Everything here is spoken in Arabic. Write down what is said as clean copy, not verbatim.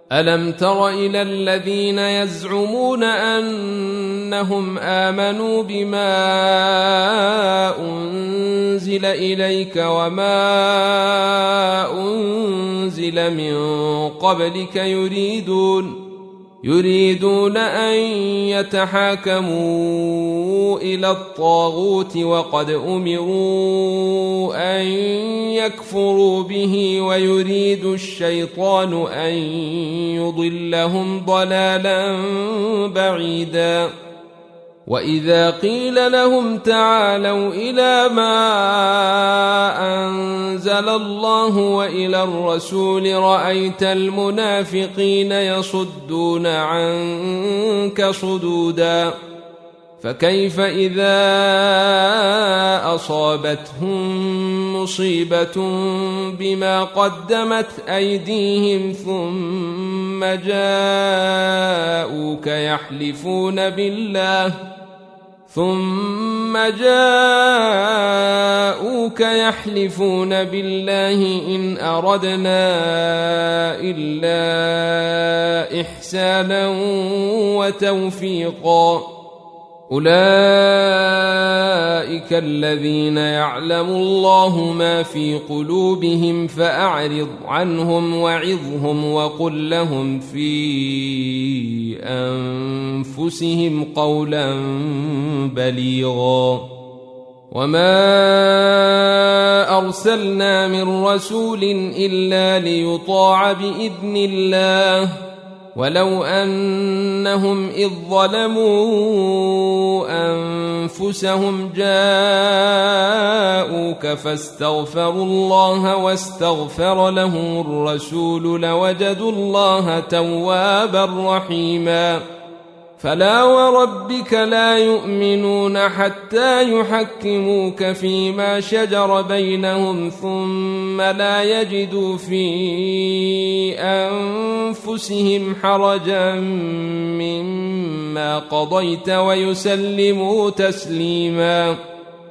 ألم تر إلى الذين يزعمون أنهم آمنوا بما أنزل إليك وما أنزل من قبلك يريدون أن يتحاكموا إلى الطاغوت وقد أمروا أن يكفروا به ويريد الشيطان أن يضلهم ضلالا بعيدا وإذا قيل لهم تعالوا إلى ما أنزل الله وإلى الرسول رأيت المنافقين يصدون عنك صدودا فكيف إذا أصابتهم مصيبة بما قدمت أيديهم ثم جاءوك يحلفون بالله إن أردنا إلا إحسانا وتوفيقا أولئك الذين يعلم الله ما في قلوبهم فأعرض عنهم وعظهم وقل لهم في أنفسهم قولا بليغا وما أرسلنا من رسول إلا ليطاع بإذن الله ولو أنهم إذ ظلموا أنفسهم جاءوك فاستغفروا الله واستغفر لهم الرسول لوجدوا الله توابا رحيما فلا وربك لا يؤمنون حتى يحكموك فيما شجر بينهم ثم لا يجدوا في أنفسهم حرجا مما قضيت ويسلموا تسليما